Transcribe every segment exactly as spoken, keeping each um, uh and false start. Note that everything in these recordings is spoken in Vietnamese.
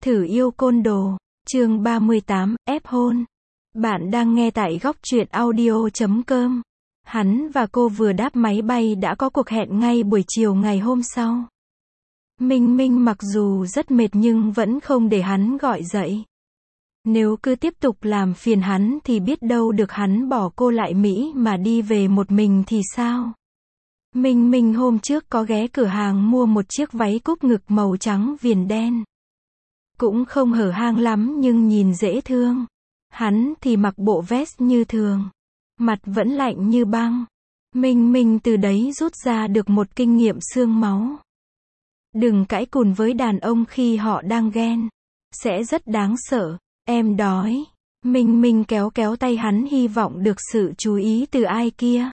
Thử yêu côn đồ. Chương ba mươi tám, ép hôn. Bạn đang nghe tại góc truyện audio chấm com. Hắn và cô vừa đáp máy bay đã có cuộc hẹn ngay buổi chiều ngày hôm sau. Minh Minh mặc dù rất mệt nhưng vẫn không để hắn gọi dậy. Nếu cứ tiếp tục làm phiền hắn thì biết đâu được hắn bỏ cô lại Mỹ mà đi về một mình thì sao? Minh Minh hôm trước có ghé cửa hàng mua một chiếc váy cúc ngực màu trắng viền đen. Cũng không hở hang lắm nhưng nhìn dễ thương. Hắn thì mặc bộ vest như thường. Mặt vẫn lạnh như băng. Minh Minh từ đấy rút ra được một kinh nghiệm xương máu. Đừng cãi cùn với đàn ông khi họ đang ghen. Sẽ rất đáng sợ. Em đói. Minh Minh kéo kéo tay hắn hy vọng được sự chú ý từ ai kia.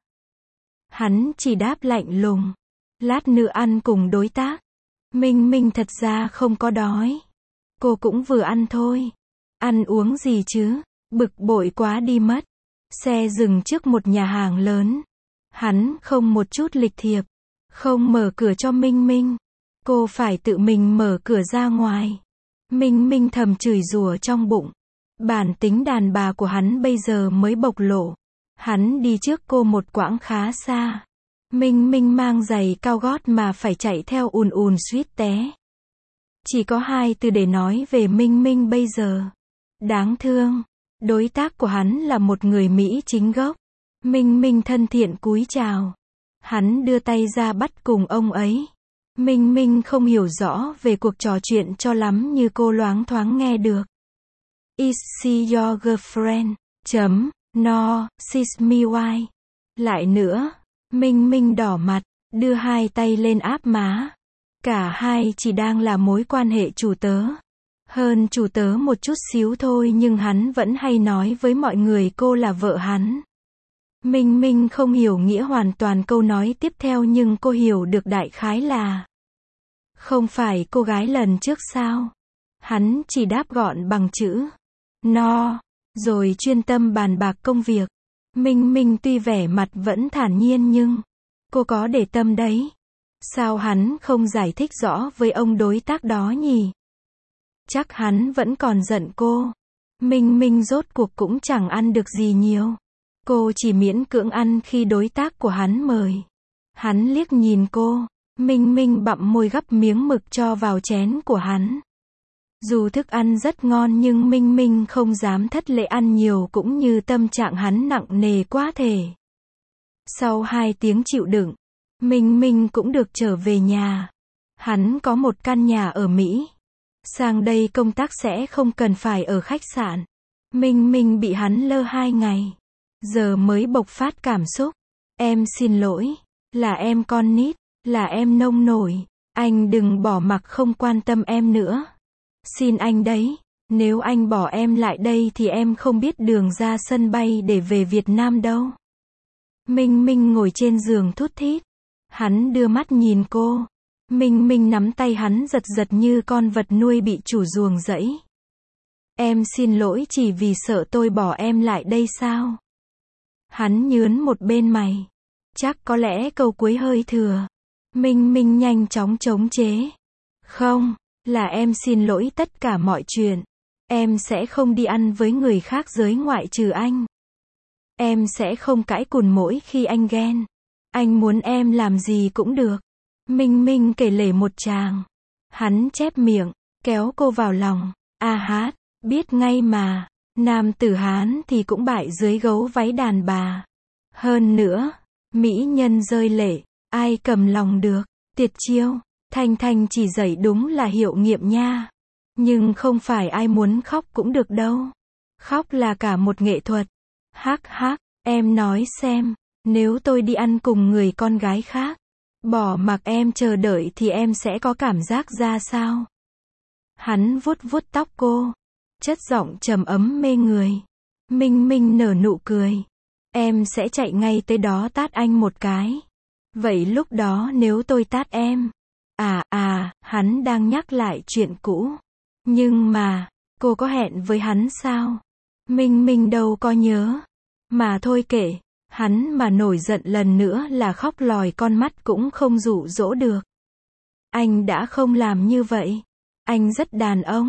Hắn chỉ đáp lạnh lùng. Lát nữa ăn cùng đối tác. Minh Minh thật ra không có đói. Cô cũng vừa ăn thôi. Ăn uống gì chứ? Bực bội quá đi mất. Xe dừng trước một nhà hàng lớn. Hắn không một chút lịch thiệp. Không mở cửa cho Minh Minh. Cô phải tự mình mở cửa ra ngoài. Minh Minh thầm chửi rủa trong bụng. Bản tính đàn bà của hắn bây giờ mới bộc lộ. Hắn đi trước cô một quãng khá xa. Minh Minh mang giày cao gót mà phải chạy theo ùn ùn suýt té. Chỉ có hai từ để nói về Minh Minh bây giờ. Đáng thương. Đối tác của hắn là một người Mỹ chính gốc. Minh Minh thân thiện cúi chào. Hắn đưa tay ra bắt cùng ông ấy. Minh Minh không hiểu rõ về cuộc trò chuyện cho lắm như cô loáng thoáng nghe được. Is she your girlfriend? Chấm. No, she's my wife. Lại nữa. Minh Minh đỏ mặt, đưa hai tay lên áp má. Cả hai chỉ đang là mối quan hệ chủ tớ. Hơn chủ tớ một chút xíu thôi nhưng hắn vẫn hay nói với mọi người cô là vợ hắn. Minh Minh không hiểu nghĩa hoàn toàn câu nói tiếp theo nhưng cô hiểu được đại khái là. Không phải cô gái lần trước sao? Hắn chỉ đáp gọn bằng chữ no, rồi chuyên tâm bàn bạc công việc. Minh Minh tuy vẻ mặt vẫn thản nhiên nhưng cô có để tâm đấy. Sao hắn không giải thích rõ với ông đối tác đó nhỉ? Chắc hắn vẫn còn giận cô. Minh Minh rốt cuộc cũng chẳng ăn được gì nhiều. Cô chỉ miễn cưỡng ăn khi đối tác của hắn mời. Hắn liếc nhìn cô. Minh Minh bặm môi gắp miếng mực cho vào chén của hắn. Dù thức ăn rất ngon nhưng Minh Minh không dám thất lễ ăn nhiều cũng như tâm trạng hắn nặng nề quá thể. Sau hai tiếng chịu đựng, Minh Minh cũng được trở về nhà. Hắn có một căn nhà ở Mỹ. Sang đây công tác sẽ không cần phải ở khách sạn. Minh Minh bị hắn lơ hai ngày. Giờ mới bộc phát cảm xúc. Em xin lỗi. Là em con nít. Là em nông nổi. Anh đừng bỏ mặc không quan tâm em nữa. Xin anh đấy. Nếu anh bỏ em lại đây thì em không biết đường ra sân bay để về Việt Nam đâu. Minh Minh ngồi trên giường thút thít. Hắn đưa mắt nhìn cô. Minh Minh nắm tay hắn giật giật như con vật nuôi bị chủ ruồng rẫy. Em xin lỗi chỉ vì sợ tôi bỏ em lại đây sao? Hắn nhướn một bên mày. Chắc có lẽ câu cuối hơi thừa. Minh Minh nhanh chóng chống chế. Không, là em xin lỗi tất cả mọi chuyện. Em sẽ không đi ăn với người khác giới ngoại trừ anh. Em sẽ không cãi cùn mỗi khi anh ghen. Anh muốn em làm gì cũng được. Minh Minh kể lể một tràng. Hắn chép miệng, kéo cô vào lòng. A hát, biết ngay mà. Nam tử Hán thì cũng bại dưới gấu váy đàn bà. Hơn nữa, mỹ nhân rơi lệ, ai cầm lòng được. Tiệt chiêu, Thanh Thanh chỉ dạy đúng là hiệu nghiệm nha. Nhưng không phải ai muốn khóc cũng được đâu. Khóc là cả một nghệ thuật. Hắc hắc, em nói xem, nếu tôi đi ăn cùng người con gái khác, bỏ mặc em chờ đợi thì em sẽ có cảm giác ra sao? Hắn vuốt vuốt tóc cô, chất giọng trầm ấm mê người. Minh Minh nở nụ cười. Em sẽ chạy ngay tới đó tát anh một cái. Vậy lúc đó nếu tôi tát em? À à, hắn đang nhắc lại chuyện cũ. Nhưng mà, cô có hẹn với hắn sao? Minh Minh đâu có nhớ. Mà thôi kệ, hắn mà nổi giận lần nữa là khóc lòi con mắt cũng không dụ dỗ được. Anh đã không làm như vậy. Anh rất đàn ông.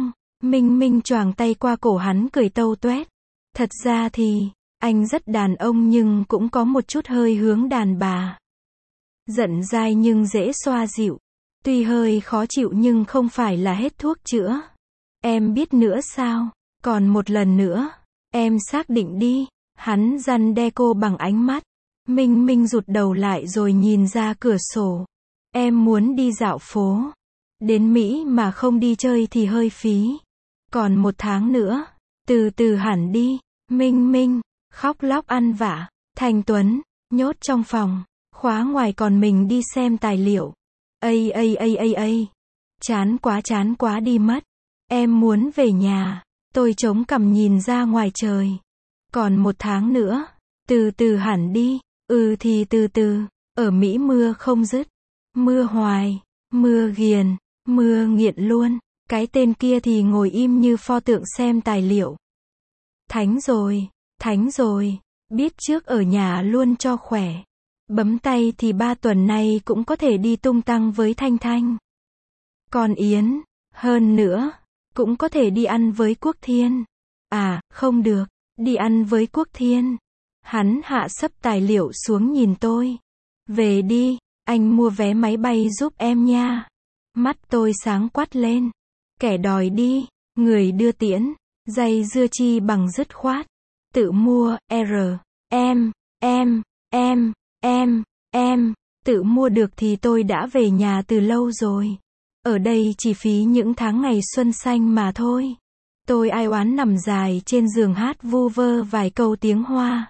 Minh Minh choàng tay qua cổ hắn cười tâu tuét. Thật ra thì, anh rất đàn ông nhưng cũng có một chút hơi hướng đàn bà. Giận dai nhưng dễ xoa dịu. Tuy hơi khó chịu nhưng không phải là hết thuốc chữa. Em biết nữa sao? Còn một lần nữa. Em xác định đi. Hắn răn đe cô bằng ánh mắt. Minh Minh rụt đầu lại rồi nhìn ra cửa sổ. Em muốn đi dạo phố. Đến Mỹ mà không đi chơi thì hơi phí. Còn một tháng nữa. Từ từ hẳn đi. Minh Minh, khóc lóc ăn vạ. Thanh Tuấn, nhốt trong phòng. Khóa ngoài còn mình đi xem tài liệu. Ây ây ây ây ây. Chán quá chán quá đi mất. Em muốn về nhà. Tôi chống cằm nhìn ra ngoài trời. Còn một tháng nữa. Từ từ hẳn đi. Ừ thì từ từ. Ở Mỹ mưa không dứt. Mưa hoài. Mưa ghiền. Mưa nghiện luôn. Cái tên kia thì ngồi im như pho tượng xem tài liệu. Thánh rồi. Thánh rồi. Biết trước ở nhà luôn cho khỏe. Bấm tay thì ba tuần nay cũng có thể đi tung tăng với Thanh Thanh. Còn Yến. Hơn nữa. Cũng có thể đi ăn với Quốc Thiên. À, không được. Đi ăn với Quốc Thiên. Hắn hạ sấp tài liệu xuống nhìn tôi. Về đi. Anh mua vé máy bay giúp em nha. Mắt tôi sáng quắt lên. Kẻ đòi đi. Người đưa tiễn. Dây dưa chi bằng dứt khoát. Tự mua. R. Em. Em. Em. Em. Em. Tự mua được thì tôi đã về nhà từ lâu rồi. Ở đây chỉ phí những tháng ngày xuân xanh mà thôi. Tôi ai oán nằm dài trên giường hát vu vơ vài câu tiếng Hoa.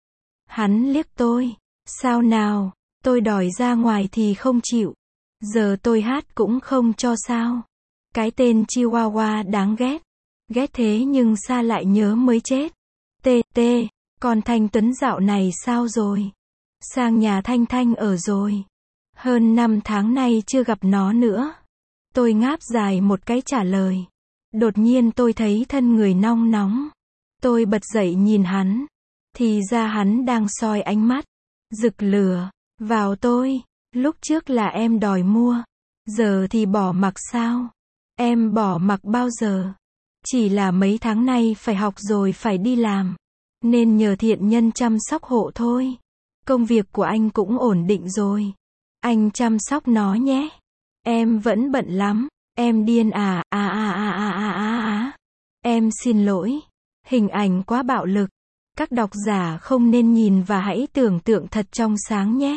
Hắn liếc tôi. Sao nào? Tôi đòi ra ngoài thì không chịu. Giờ tôi hát cũng không cho sao. Cái tên Chihuahua đáng ghét. Ghét thế nhưng xa lại nhớ mới chết. Tê tê. Còn Thanh Tuấn dạo này sao rồi? Sang nhà Thanh Thanh ở rồi. Hơn năm tháng nay chưa gặp nó nữa. Tôi ngáp dài một cái trả lời. Đột nhiên tôi thấy thân người nong nóng. Tôi bật dậy nhìn hắn. Thì ra hắn đang soi ánh mắt. Rực lửa. Vào tôi. Lúc trước là em đòi mua. Giờ thì bỏ mặc sao? Em bỏ mặc bao giờ? Chỉ là mấy tháng nay phải học rồi phải đi làm. Nên nhờ thiện nhân chăm sóc hộ thôi. Công việc của anh cũng ổn định rồi. Anh chăm sóc nó nhé. Em vẫn bận lắm. Em điên à, à à à à à à à. Em xin lỗi. Hình ảnh quá bạo lực. Các độc giả không nên nhìn và hãy tưởng tượng thật trong sáng nhé.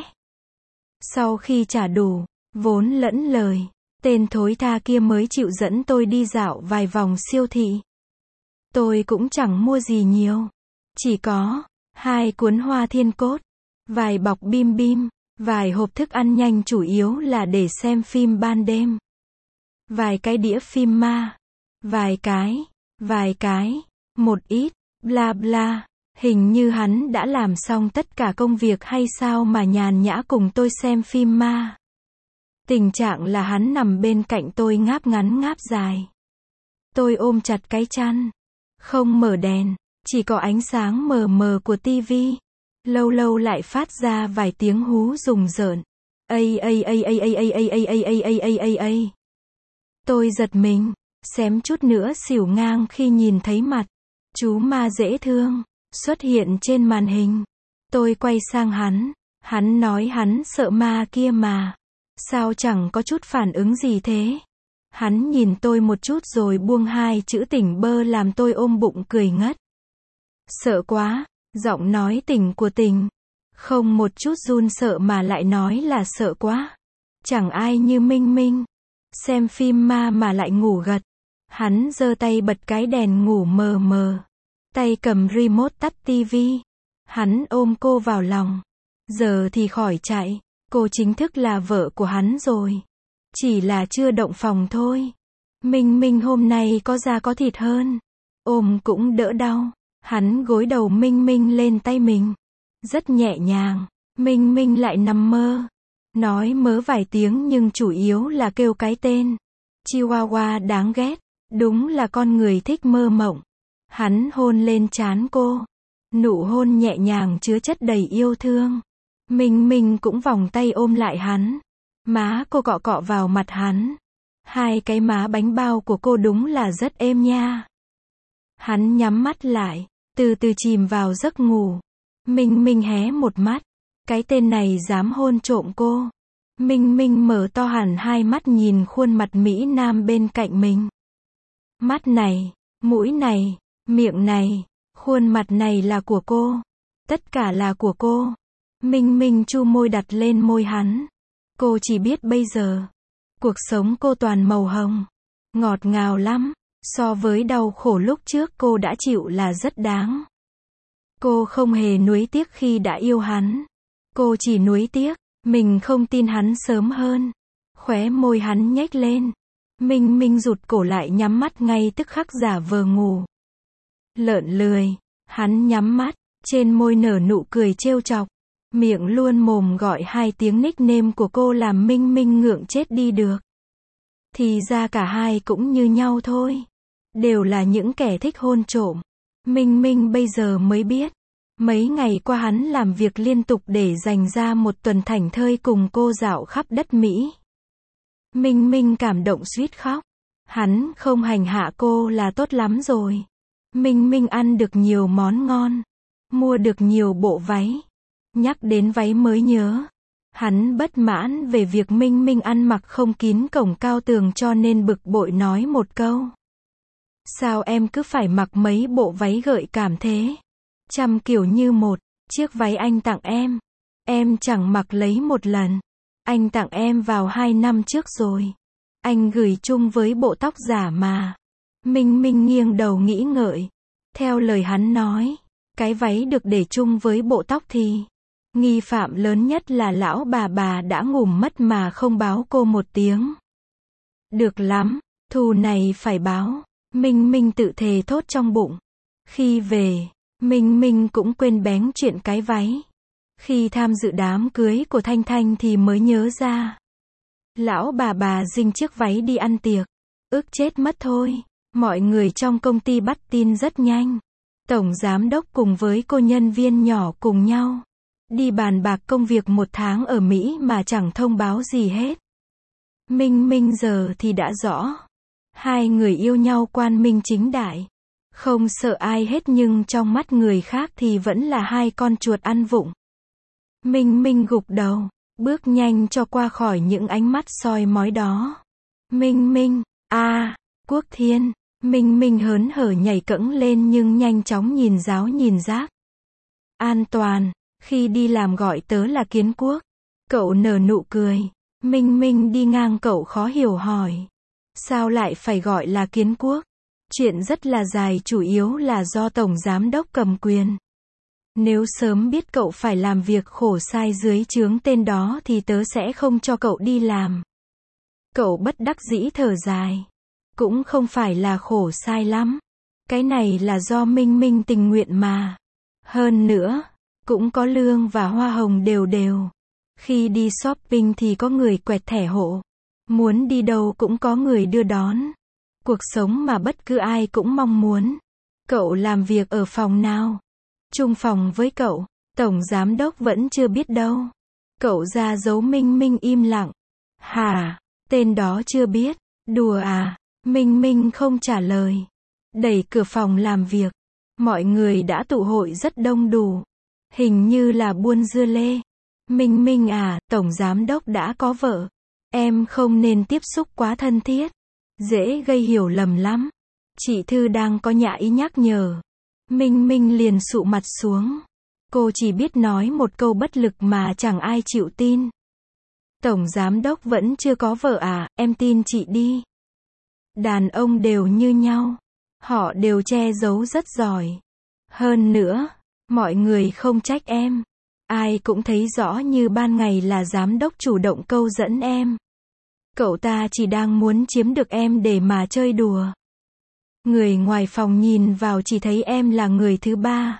Sau khi trả đủ, vốn lẫn lời, tên thối tha kia mới chịu dẫn tôi đi dạo vài vòng siêu thị. Tôi cũng chẳng mua gì nhiều. Chỉ có hai cuốn Hoa Thiên Cốt, vài bọc bim bim, vài hộp thức ăn nhanh chủ yếu là để xem phim ban đêm. Vài cái đĩa phim ma. Vài cái, vài cái, một ít, bla bla. Hình như hắn đã làm xong tất cả công việc hay sao mà nhàn nhã cùng tôi xem phim ma. Tình trạng là hắn nằm bên cạnh tôi ngáp ngắn ngáp dài. Tôi ôm chặt cái chăn. Không mở đèn, chỉ có ánh sáng mờ mờ của tivi. Lâu lâu lại phát ra vài tiếng hú rùng rợn. Ây ây ây ây ây ây ây ây ây ây ây ây ây ây. Tôi giật mình, xém chút nữa xỉu ngang khi nhìn thấy mặt chú ma dễ thương xuất hiện trên màn hình. Tôi quay sang hắn, hắn nói hắn sợ ma kia mà. Sao chẳng có chút phản ứng gì thế? Hắn nhìn tôi một chút rồi buông hai chữ tỉnh bơ làm tôi ôm bụng cười ngất. Sợ quá, giọng nói tỉnh của Tình. Không một chút run sợ mà lại nói là sợ quá. Chẳng ai như Minh Minh. Xem phim ma mà lại ngủ gật. Hắn giơ tay bật cái đèn ngủ mờ mờ. Tay cầm remote tắt tivi. Hắn ôm cô vào lòng. Giờ thì khỏi chạy. Cô chính thức là vợ của hắn rồi. Chỉ là chưa động phòng thôi. Minh Minh hôm nay có da có thịt hơn. Ôm cũng đỡ đau. Hắn gối đầu Minh Minh lên tay mình. Rất nhẹ nhàng. Minh Minh lại nằm mơ. Nói mớ vài tiếng nhưng chủ yếu là kêu cái tên. Chihuahua đáng ghét. Đúng là con người thích mơ mộng. Hắn hôn lên trán cô. Nụ hôn nhẹ nhàng chứa chất đầy yêu thương. Minh Minh cũng vòng tay ôm lại hắn. Má cô cọ cọ vào mặt hắn. Hai cái má bánh bao của cô đúng là rất êm nha. Hắn nhắm mắt lại, từ từ chìm vào giấc ngủ. Minh Minh hé một mắt. Cái tên này dám hôn trộm cô. Minh Minh mở to hẳn hai mắt nhìn khuôn mặt Mỹ Nam bên cạnh mình. Mắt này, mũi này, miệng này, khuôn mặt này là của cô. Tất cả là của cô. Minh Minh chu môi đặt lên môi hắn. Cô chỉ biết bây giờ, cuộc sống cô toàn màu hồng. Ngọt ngào lắm. So với đau khổ lúc trước cô đã chịu là rất đáng. Cô không hề nuối tiếc khi đã yêu hắn. Cô chỉ nuối tiếc, mình không tin hắn sớm hơn. Khóe môi hắn nhếch lên. Minh Minh rụt cổ lại nhắm mắt ngay tức khắc giả vờ ngủ. Lợn lười. Hắn nhắm mắt, trên môi nở nụ cười trêu chọc. Miệng luôn mồm gọi hai tiếng nickname của cô làm Minh Minh ngượng chết đi được. Thì ra cả hai cũng như nhau thôi. Đều là những kẻ thích hôn trộm. Minh Minh bây giờ mới biết. Mấy ngày qua hắn làm việc liên tục để dành ra một tuần thảnh thơi cùng cô dạo khắp đất Mỹ. Minh Minh cảm động suýt khóc. Hắn không hành hạ cô là tốt lắm rồi. Minh Minh ăn được nhiều món ngon. Mua được nhiều bộ váy. Nhắc đến váy mới nhớ. Hắn bất mãn về việc Minh Minh ăn mặc không kín cổng cao tường cho nên bực bội nói một câu. Sao em cứ phải mặc mấy bộ váy gợi cảm thế? Trăm kiểu như một. Chiếc váy anh tặng em. Em chẳng mặc lấy một lần. Anh tặng em vào hai năm trước rồi. Anh gửi chung với bộ tóc giả mà. Minh Minh nghiêng đầu nghĩ ngợi. Theo lời hắn nói, cái váy được để chung với bộ tóc thì nghi phạm lớn nhất là lão bà bà đã ngủ mất mà không báo cô một tiếng. Được lắm, thù này phải báo. Minh Minh tự thề thốt trong bụng. Khi về, Minh Minh cũng quên bén chuyện cái váy. Khi tham dự đám cưới của Thanh Thanh thì mới nhớ ra. Lão bà bà dinh chiếc váy đi ăn tiệc. Ức chết mất thôi. Mọi người trong công ty bắt tin rất nhanh. Tổng giám đốc cùng với cô nhân viên nhỏ cùng nhau đi bàn bạc công việc một tháng ở Mỹ mà chẳng thông báo gì hết. Minh Minh giờ thì đã rõ. Hai người yêu nhau quan minh chính đại. Không sợ ai hết nhưng trong mắt người khác thì vẫn là hai con chuột ăn vụng. Minh Minh gục đầu, bước nhanh cho qua khỏi những ánh mắt soi mói đó. Minh Minh, a à, Quốc Thiên. Minh Minh hớn hở nhảy cẫng lên nhưng nhanh chóng nhìn giáo nhìn giác. An toàn, khi đi làm gọi tớ là Kiến Quốc. Cậu nở nụ cười. Minh Minh đi ngang cậu khó hiểu hỏi. Sao lại phải gọi là Kiến Quốc? Chuyện rất là dài, chủ yếu là do Tổng Giám Đốc cầm quyền. Nếu sớm biết cậu phải làm việc khổ sai dưới trướng tên đó thì tớ sẽ không cho cậu đi làm. Cậu bất đắc dĩ thở dài. Cũng không phải là khổ sai lắm. Cái này là do Minh Minh tình nguyện mà. Hơn nữa, cũng có lương và hoa hồng đều đều. Khi đi shopping thì có người quẹt thẻ hộ. Muốn đi đâu cũng có người đưa đón. Cuộc sống mà bất cứ ai cũng mong muốn. Cậu làm việc ở phòng nào? Chung phòng với cậu. Tổng giám đốc vẫn chưa biết đâu. Cậu ra dấu. Minh Minh im lặng. Hả? Tên đó chưa biết. Đùa à? Minh Minh không trả lời. Đẩy cửa phòng làm việc. Mọi người đã tụ hội rất đông đủ. Hình như là buôn dưa lê. Minh Minh à, Tổng Giám Đốc đã có vợ. Em không nên tiếp xúc quá thân thiết. Dễ gây hiểu lầm lắm. Chị Thư đang có nhã ý nhắc nhở. Minh Minh liền sụ mặt xuống. Cô chỉ biết nói một câu bất lực mà chẳng ai chịu tin. Tổng Giám Đốc vẫn chưa có vợ à, em tin chị đi. Đàn ông đều như nhau. Họ đều che giấu rất giỏi. Hơn nữa, mọi người không trách em. Ai cũng thấy rõ như ban ngày là giám đốc chủ động câu dẫn em. Cậu ta chỉ đang muốn chiếm được em để mà chơi đùa. Người ngoài phòng nhìn vào chỉ thấy em là người thứ ba.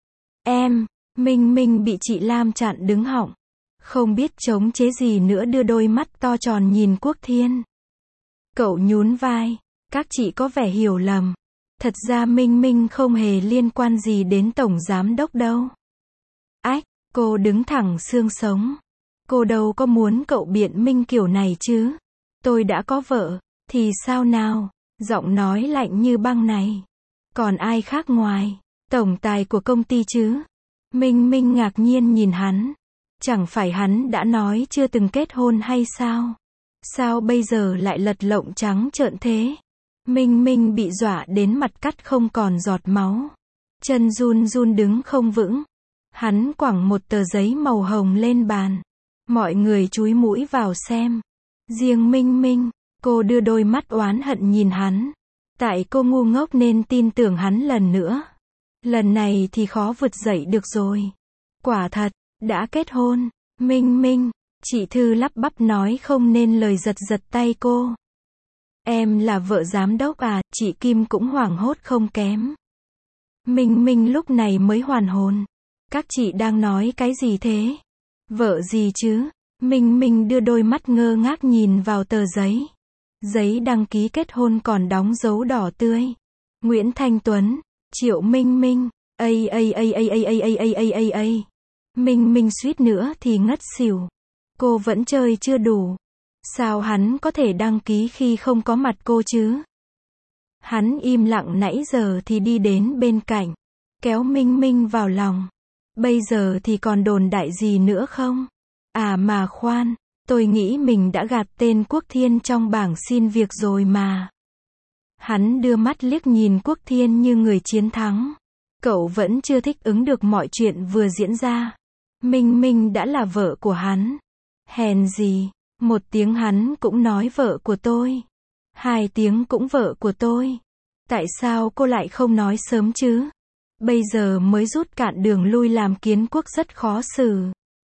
Em, Minh Minh bị chị Lam chặn đứng họng. Không biết chống chế gì nữa, đưa đôi mắt to tròn nhìn Quốc Thiên. Cậu nhún vai. Các chị có vẻ hiểu lầm. Thật ra Minh Minh không hề liên quan gì đến Tổng Giám Đốc đâu. Ách, cô đứng thẳng xương sống. Cô đâu có muốn cậu biện minh kiểu này chứ. Tôi đã có vợ. Thì sao nào? Giọng nói lạnh như băng này. Còn ai khác ngoài tổng tài của công ty chứ? Minh Minh ngạc nhiên nhìn hắn. Chẳng phải hắn đã nói chưa từng kết hôn hay sao? Sao bây giờ lại lật lọng trắng trợn thế? Minh Minh bị dọa đến mặt cắt không còn giọt máu. Chân run run đứng không vững. Hắn quẳng một tờ giấy màu hồng lên bàn. Mọi người chúi mũi vào xem. Riêng Minh Minh, cô đưa đôi mắt oán hận nhìn hắn. Tại cô ngu ngốc nên tin tưởng hắn lần nữa. Lần này thì khó vực dậy được rồi. Quả thật, đã kết hôn. Minh Minh, chị Thư lắp bắp nói không nên lời, giật giật tay cô. Em là vợ giám đốc à? Chị Kim cũng hoảng hốt không kém. Minh Minh lúc này mới hoàn hồn. Các chị đang nói cái gì thế? Vợ gì chứ? Minh Minh đưa đôi mắt ngơ ngác nhìn vào tờ giấy. Giấy đăng ký kết hôn còn đóng dấu đỏ tươi. Nguyễn Thanh Tuấn, Triệu Minh Minh, ây ây ây ây ây ây ây ây ây ây ây. Minh Minh suýt nữa thì ngất xỉu. Cô vẫn chơi chưa đủ. Sao hắn có thể đăng ký khi không có mặt cô chứ? Hắn im lặng nãy giờ thì đi đến bên cạnh, kéo Minh Minh vào lòng. Bây giờ thì còn đồn đại gì nữa không? À mà khoan, tôi nghĩ mình đã gạt tên Quốc Thiên trong bảng xin việc rồi mà. Hắn đưa mắt liếc nhìn Quốc Thiên như người chiến thắng. Cậu vẫn chưa thích ứng được mọi chuyện vừa diễn ra. Minh Minh đã là vợ của hắn. Hèn gì, một tiếng hắn cũng nói vợ của tôi. Hai tiếng cũng vợ của tôi. Tại sao cô lại không nói sớm chứ? Bây giờ mới rút cạn đường lui làm Kiến Quốc rất khó xử.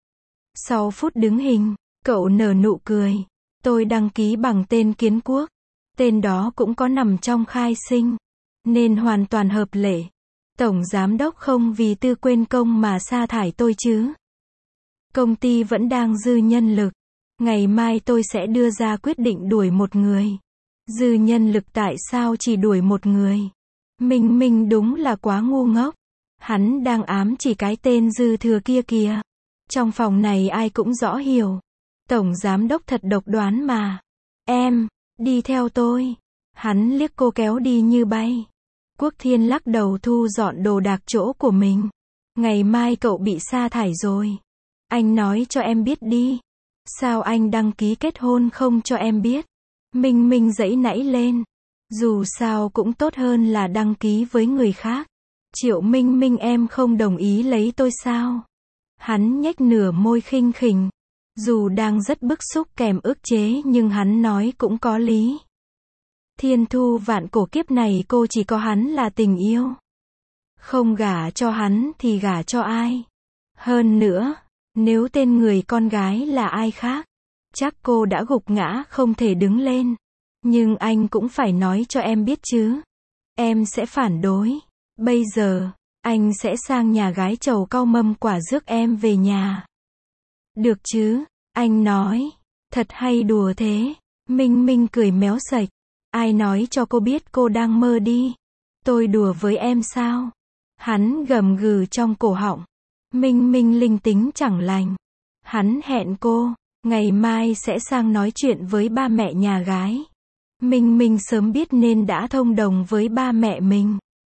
Sau phút đứng hình, cậu nở nụ cười. Tôi đăng ký bằng tên Kiến Quốc. Tên đó cũng có nằm trong khai sinh. Nên hoàn toàn hợp lệ. Tổng giám đốc không vì tư quên công mà sa thải tôi chứ? Công ty vẫn đang dư nhân lực. Ngày mai tôi sẽ đưa ra quyết định đuổi một người. Dư nhân lực tại sao chỉ đuổi một người? Minh Minh đúng là quá ngu ngốc. Hắn đang ám chỉ cái tên dư thừa kia kìa. Trong phòng này ai cũng rõ hiểu. Tổng giám đốc thật độc đoán mà. Em, đi theo tôi. Hắn liếc cô kéo đi như bay. Quốc Thiên lắc đầu thu dọn đồ đạc chỗ của mình. Ngày mai cậu bị sa thải rồi. Anh nói cho em biết đi. Sao anh đăng ký kết hôn không cho em biết? Minh Minh giãy nảy lên. Dù sao cũng tốt hơn là đăng ký với người khác. Triệu Minh Minh, em không đồng ý lấy tôi sao? Hắn nhếch nửa môi khinh khỉnh. Dù đang rất bức xúc kèm ức chế nhưng hắn nói cũng có lý. Thiên thu vạn cổ kiếp này cô chỉ có hắn là tình yêu. Không gả cho hắn thì gả cho ai? Hơn nữa, nếu tên người con gái là ai khác, chắc cô đã gục ngã không thể đứng lên. Nhưng anh cũng phải nói cho em biết chứ. Em sẽ phản đối. Bây giờ, anh sẽ sang nhà gái chầu cau mâm quả rước em về nhà. Được chứ? Anh nói. Thật hay đùa thế? Minh Minh cười méo sạch. Ai nói cho cô biết cô đang mơ đi? Tôi đùa với em sao? Hắn gầm gừ trong cổ họng. Minh Minh linh tính chẳng lành. Hắn hẹn cô, ngày mai sẽ sang nói chuyện với ba mẹ nhà gái. Minh Minh sớm biết nên đã thông đồng với ba mẹ mình.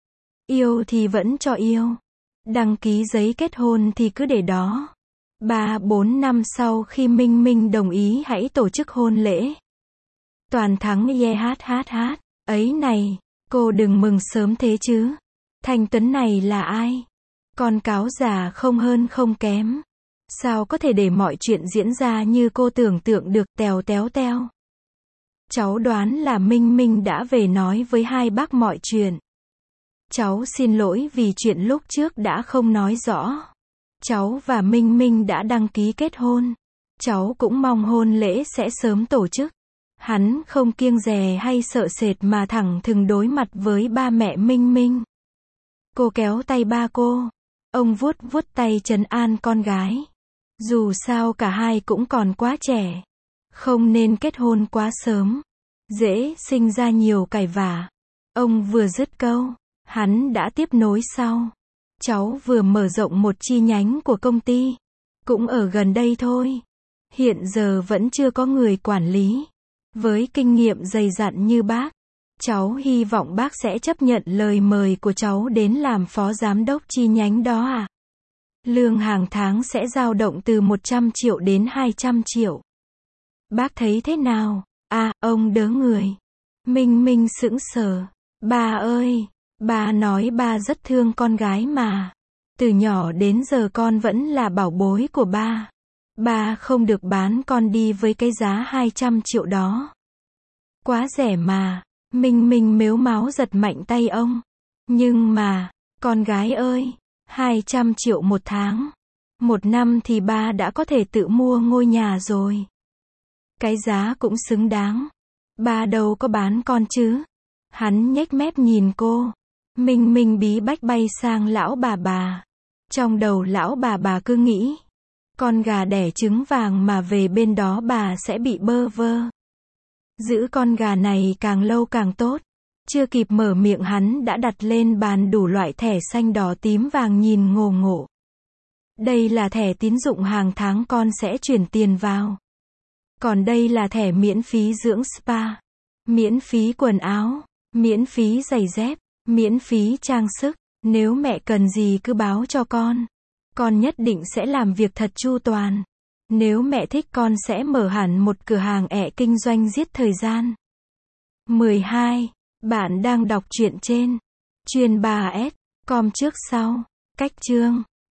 Yêu thì vẫn cho yêu. Đăng ký giấy kết hôn thì cứ để đó. Ba bốn năm sau khi Minh Minh đồng ý hãy tổ chức hôn lễ. Toàn thắng yeah hát hát hát. Ấy này, cô đừng mừng sớm thế chứ. Thanh Tuấn này là ai? Con cáo già không hơn không kém. Sao có thể để mọi chuyện diễn ra như cô tưởng tượng được? Tèo téo teo. Cháu đoán là Minh Minh đã về nói với hai bác mọi chuyện. Cháu xin lỗi vì chuyện lúc trước đã không nói rõ. Cháu và Minh Minh đã đăng ký kết hôn. Cháu cũng mong hôn lễ sẽ sớm tổ chức. Hắn không kiêng dè hay sợ sệt mà thẳng thừng đối mặt với ba mẹ Minh Minh. Cô kéo tay ba cô. Ông vuốt vuốt tay trấn an con gái. Dù sao cả hai cũng còn quá trẻ. Không nên kết hôn quá sớm. Dễ sinh ra nhiều cãi vã. Ông vừa dứt câu, hắn đã tiếp nối sau. Cháu vừa mở rộng một chi nhánh của công ty. Cũng ở gần đây thôi. Hiện giờ vẫn chưa có người quản lý. Với kinh nghiệm dày dặn như bác, cháu hy vọng bác sẽ chấp nhận lời mời của cháu đến làm phó giám đốc chi nhánh đó à? Lương hàng tháng sẽ dao động từ một trăm triệu đến hai trăm triệu. Bác thấy thế nào? À, ông đớ người. Minh Minh sững sờ. Ba ơi, ba nói ba rất thương con gái mà. Từ nhỏ đến giờ con vẫn là bảo bối của ba. Ba không được bán con đi với cái giá hai trăm triệu đó. Quá rẻ mà. Minh Minh mếu máo giật mạnh tay ông. Nhưng mà, con gái ơi, hai trăm triệu một tháng. Một năm thì ba đã có thể tự mua ngôi nhà rồi. Cái giá cũng xứng đáng. Ba đâu có bán con chứ. Hắn nhếch mép nhìn cô. Minh Minh bí bách bay sang lão bà bà. Trong đầu lão bà bà cứ nghĩ, con gà đẻ trứng vàng mà về bên đó bà sẽ bị bơ vơ. Giữ con gà này càng lâu càng tốt. Chưa kịp mở miệng hắn đã đặt lên bàn đủ loại thẻ xanh đỏ tím vàng nhìn ngồ ngộ. Đây là thẻ tín dụng hàng tháng con sẽ chuyển tiền vào. Còn đây là thẻ miễn phí dưỡng spa, miễn phí quần áo, miễn phí giày dép, miễn phí trang sức. Nếu mẹ cần gì cứ báo cho con. Con nhất định sẽ làm việc thật chu toàn. Nếu mẹ thích con sẽ mở hẳn một cửa hàng ẹ kinh doanh giết thời gian. mười hai. Bạn đang đọc truyện trên chuyên ba S com trước sau. Cách chương